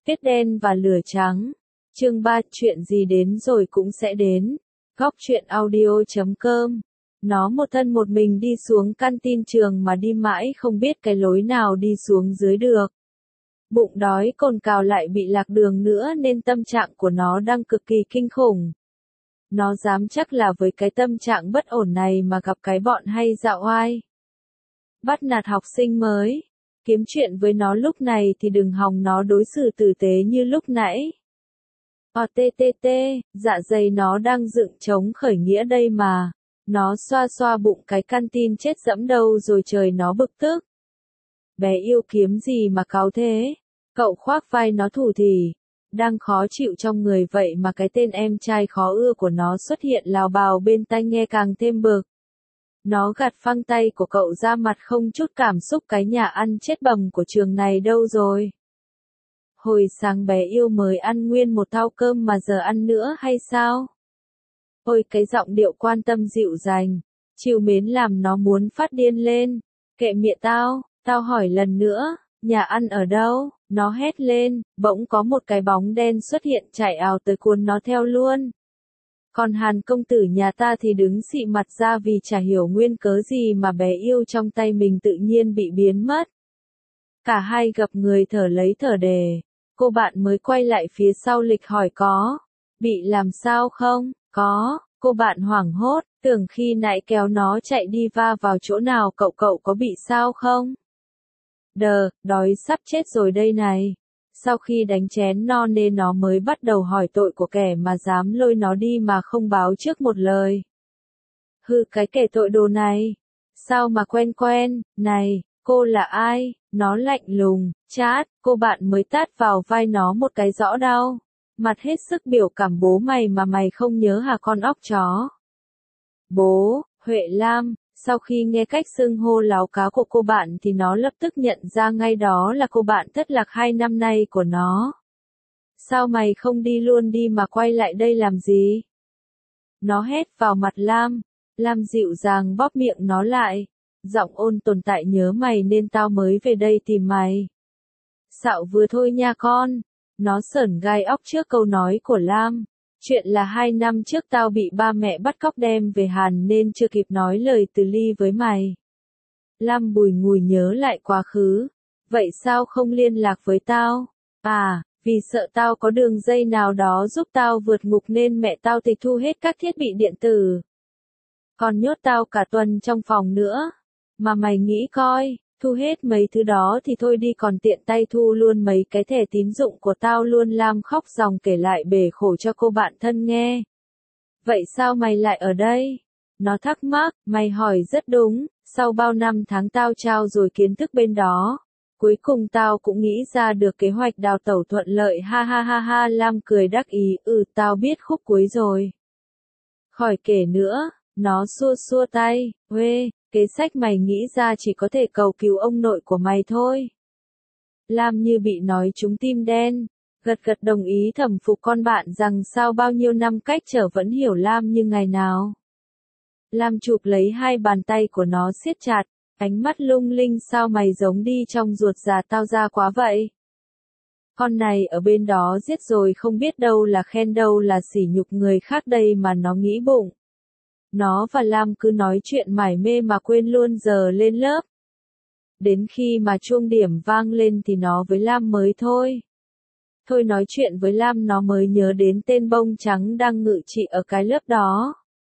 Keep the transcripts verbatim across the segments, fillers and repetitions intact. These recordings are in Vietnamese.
Tuyết đen và lửa trắng. Chương ba, chuyện gì đến rồi cũng sẽ đến. Góc truyện audio chấm com. Nó một thân một mình đi xuống căn tin trường mà đi mãi không biết cái lối nào đi xuống dưới được. Bụng đói cồn cào lại bị lạc đường nữa nên tâm trạng của nó đang cực kỳ kinh khủng. Nó dám chắc là với cái tâm trạng bất ổn này mà gặp cái bọn hay dạo oai. Bắt nạt học sinh mới. Kiếm chuyện với nó lúc này thì đừng hòng nó đối xử tử tế như lúc nãy. Ồ tê tê tê, dạ dày nó đang dựng trống khởi nghĩa đây mà. Nó xoa xoa bụng cái căn tin chết dẫm đâu rồi trời nó bực tức. Bé yêu kiếm gì mà cáu thế? Cậu khoác vai nó thủ thỉ. Đang khó chịu trong người vậy mà cái tên em trai khó ưa của nó xuất hiện lào bào bên tai nghe càng thêm bực. Nó gạt phăng tay của cậu ra mặt không chút cảm xúc, cái nhà ăn chết bầm của trường này đâu rồi? Hồi sáng bé yêu mới ăn nguyên một thau cơm mà giờ ăn nữa hay sao? Ôi cái giọng điệu quan tâm dịu dàng, trìu mến làm nó muốn phát điên lên. Kệ miệng tao, tao hỏi lần nữa, nhà ăn ở đâu? Nó hét lên, bỗng có một cái bóng đen xuất hiện chạy ào tới cuốn nó theo luôn. Còn Hàn công tử nhà ta thì đứng xị mặt ra vì chả hiểu nguyên cớ gì mà bé yêu trong tay mình tự nhiên bị biến mất. Cả hai gặp người thở lấy thở đề. Cô bạn mới quay lại phía sau lịch hỏi có. Bị làm sao không? Có. Cô bạn hoảng hốt, tưởng khi nãy kéo nó chạy đi va vào chỗ nào, cậu cậu có bị sao không? Đờ, đói sắp chết rồi đây này. Sau khi đánh chén no nên nó mới bắt đầu hỏi tội của kẻ mà dám lôi nó đi mà không báo trước một lời. Hừ, cái kẻ tội đồ này. Sao mà quen quen, này, cô là ai? Nó lạnh lùng, chát, cô bạn mới tát vào vai nó một cái rõ đau. Mặt hết sức biểu cảm, bố mày mà mày không nhớ hả con óc chó? Bố, Huệ Lam. Sau khi nghe cách xưng hô láo cá của cô bạn thì nó lập tức nhận ra ngay đó là cô bạn thất lạc hai năm nay của nó. Sao mày không đi luôn đi mà quay lại đây làm gì? Nó hét vào mặt Lam. Lam dịu dàng bóp miệng nó lại. Giọng ôn tồn tại, nhớ mày nên tao mới về đây tìm mày. Xạo vừa thôi nha con. Nó sởn gai óc trước câu nói của Lam. Chuyện là hai năm trước tao bị ba mẹ bắt cóc đem về Hàn nên chưa kịp nói lời từ ly với mày. Lam bùi ngùi nhớ lại quá khứ. Vậy sao không liên lạc với tao? À, vì sợ tao có đường dây nào đó giúp tao vượt ngục nên mẹ tao tịch thu hết các thiết bị điện tử. Còn nhốt tao cả tuần trong phòng nữa. Mà mày nghĩ coi, thu hết mấy thứ đó thì thôi đi, còn tiện tay thu luôn mấy cái thẻ tín dụng của tao luôn. Lam khóc ròng kể lại bể khổ cho cô bạn thân nghe. Vậy sao mày lại ở đây? Nó thắc mắc, mày hỏi rất đúng, sau bao năm tháng tao trao dồi kiến thức bên đó. Cuối cùng tao cũng nghĩ ra được kế hoạch đào tẩu thuận lợi, ha ha ha ha. Lam cười đắc ý, ừ tao biết khúc cuối rồi. Khỏi kể nữa, nó xua xua tay, uê. Kế sách mày nghĩ ra chỉ có thể cầu cứu ông nội của mày thôi. Lam như bị nói trúng tim đen, gật gật đồng ý, thầm phục con bạn rằng sao bao nhiêu năm cách trở vẫn hiểu Lam như ngày nào. Lam chụp lấy hai bàn tay của nó siết chặt, ánh mắt lung linh, sao mày giống đi trong ruột già tao ra quá vậy? Con này ở bên đó giết rồi không biết đâu là khen đâu là sỉ nhục người khác đây mà nó nghĩ bụng. Nó và Lam cứ nói chuyện mải mê mà quên luôn giờ lên lớp. Đến khi mà chuông điểm vang lên thì nó với Lam mới thôi. Thôi nói chuyện với Lam nó mới nhớ đến tên bông trắng đang ngự trị ở cái lớp đó.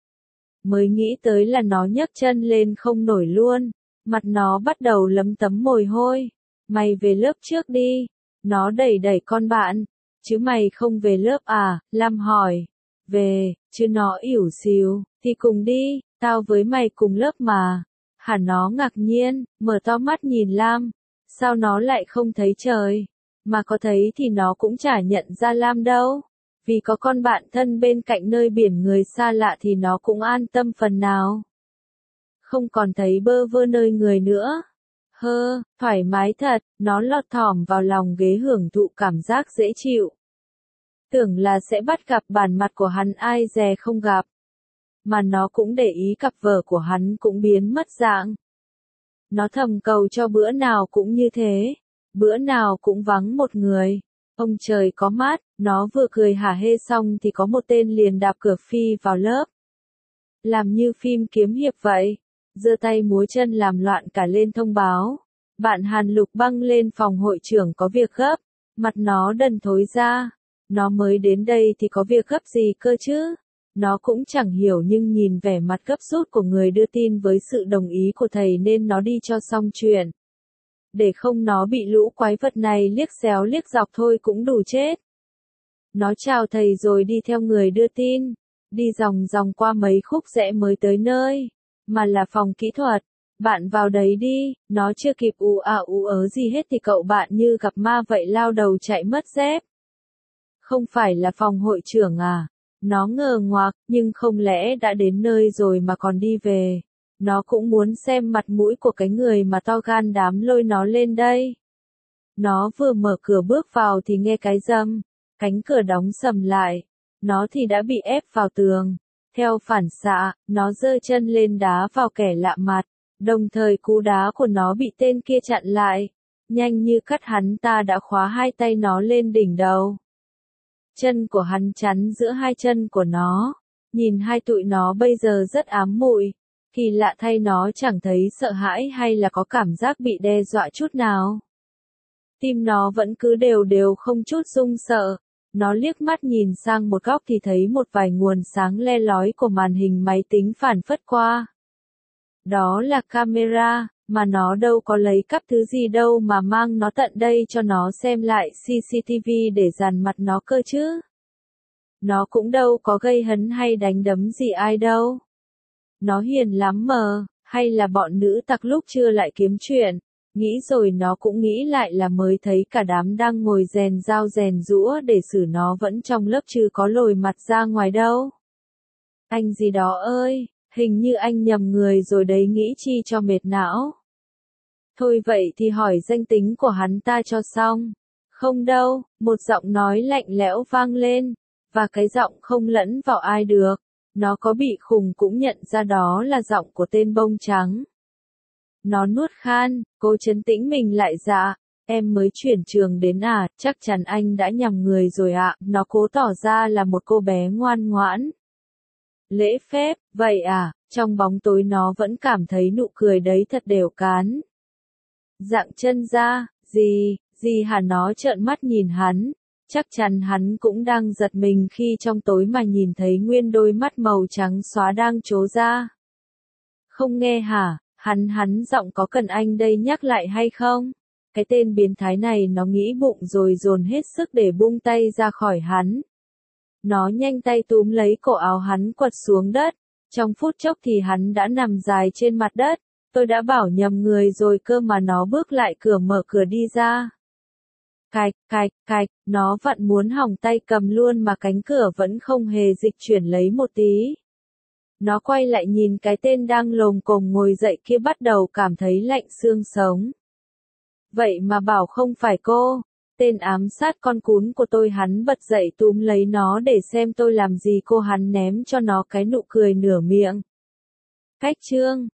Mới nghĩ tới là nó nhấc chân lên không nổi luôn. Mặt nó bắt đầu lấm tấm mồ hôi. Mày về lớp trước đi. Nó đẩy đẩy con bạn. Chứ mày không về lớp à? Lam hỏi. Về, chứ nó ỉu xìu. Thì cùng đi, tao với mày cùng lớp mà. Hả, nó ngạc nhiên, mở to mắt nhìn Lam. Sao nó lại không thấy trời? Mà có thấy thì nó cũng chả nhận ra Lam đâu. Vì có con bạn thân bên cạnh nơi biển người xa lạ thì nó cũng an tâm phần nào. Không còn thấy bơ vơ nơi người nữa. Hơ, thoải mái thật, nó lọt thỏm vào lòng ghế hưởng thụ cảm giác dễ chịu. Tưởng là sẽ bắt gặp bản mặt của hắn, ai dè không gặp. Mà nó cũng để ý cặp vợ của hắn cũng biến mất dạng. Nó thầm cầu cho bữa nào cũng như thế, bữa nào cũng vắng một người. Ông trời có mắt, nó vừa cười hả hê xong thì có một tên liền đạp cửa phi vào lớp. Làm như phim kiếm hiệp vậy, giơ tay múa chân làm loạn cả lên thông báo. Bạn Hàn Lục băng lên phòng hội trưởng có việc gấp, mặt nó đần thối ra. Nó mới đến đây thì có việc gấp gì cơ chứ? Nó cũng chẳng hiểu nhưng nhìn vẻ mặt gấp rút của người đưa tin với sự đồng ý của thầy nên nó đi cho xong chuyện. Để không nó bị lũ quái vật này liếc xéo liếc dọc thôi cũng đủ chết. Nó chào thầy rồi đi theo người đưa tin, đi vòng vòng qua mấy khúc rẽ mới tới nơi, mà là phòng kỹ thuật. Bạn vào đấy đi, nó chưa kịp ù à ù ớ gì hết thì cậu bạn như gặp ma vậy lao đầu chạy mất dép. Không phải là phòng hội trưởng à? Nó ngờ ngoạc, nhưng không lẽ đã đến nơi rồi mà còn đi về. Nó cũng muốn xem mặt mũi của cái người mà to gan đám lôi nó lên đây. Nó vừa mở cửa bước vào thì nghe cái rầm, cánh cửa đóng sầm lại. Nó thì đã bị ép vào tường. Theo phản xạ, nó giơ chân lên đá vào kẻ lạ mặt. Đồng thời cú đá của nó bị tên kia chặn lại. Nhanh như cắt hắn ta đã khóa hai tay nó lên đỉnh đầu. Chân của hắn chắn giữa hai chân của nó. Nhìn hai tụi nó bây giờ rất ám muội. Kỳ lạ thay nó chẳng thấy sợ hãi hay là có cảm giác bị đe dọa chút nào. Tim nó vẫn cứ đều đều không chút rung sợ. Nó liếc mắt nhìn sang một góc thì thấy một vài nguồn sáng le lói của màn hình máy tính phản phất qua. Đó là camera, mà nó đâu có lấy cắp thứ gì đâu mà mang nó tận đây cho nó xem lại xê xê tê vê để dàn mặt nó cơ chứ. Nó cũng đâu có gây hấn hay đánh đấm gì ai đâu. Nó hiền lắm mờ, hay là bọn nữ tặc lúc chưa lại kiếm chuyện. Nghĩ rồi nó cũng nghĩ lại là mới thấy cả đám đang ngồi rèn dao rèn rũa để xử nó vẫn trong lớp chứ có lồi mặt ra ngoài đâu. Anh gì đó ơi, hình như anh nhầm người rồi đấy nghĩ chi cho mệt não. Thôi vậy thì hỏi danh tính của hắn ta cho xong. Không đâu, một giọng nói lạnh lẽo vang lên, và cái giọng không lẫn vào ai được. Nó có bị khùng cũng nhận ra đó là giọng của tên bông trắng. Nó nuốt khan, cố trấn tĩnh mình lại dạ, em mới chuyển trường đến à, chắc chắn anh đã nhầm người rồi ạ, nó cố tỏ ra là một cô bé ngoan ngoãn. Lễ phép, vậy à, trong bóng tối nó vẫn cảm thấy nụ cười đấy thật đều cán. Dạng chân ra, gì, gì hả nó trợn mắt nhìn hắn, chắc chắn hắn cũng đang giật mình khi trong tối mà nhìn thấy nguyên đôi mắt màu trắng xóa đang trố ra. Không nghe hả? Hắn hắn giọng có cần anh đây nhắc lại hay không? Cái tên biến thái này nó nghĩ bụng rồi dồn hết sức để buông tay ra khỏi hắn. Nó nhanh tay túm lấy cổ áo hắn quật xuống đất. Trong phút chốc thì hắn đã nằm dài trên mặt đất. Tôi đã bảo nhầm người rồi cơ mà nó bước lại cửa mở cửa đi ra. Cạch, cạch, cạch, nó vặn muốn hỏng tay cầm luôn mà cánh cửa vẫn không hề dịch chuyển lấy một tí. Nó quay lại nhìn cái tên đang lồm cồm ngồi dậy kia bắt đầu cảm thấy lạnh xương sống. Vậy mà bảo không phải cô, tên ám sát con cún của tôi. Hắn bật dậy túm lấy nó để xem tôi làm gì cô. Hắn ném cho nó cái nụ cười nửa miệng. Cách chương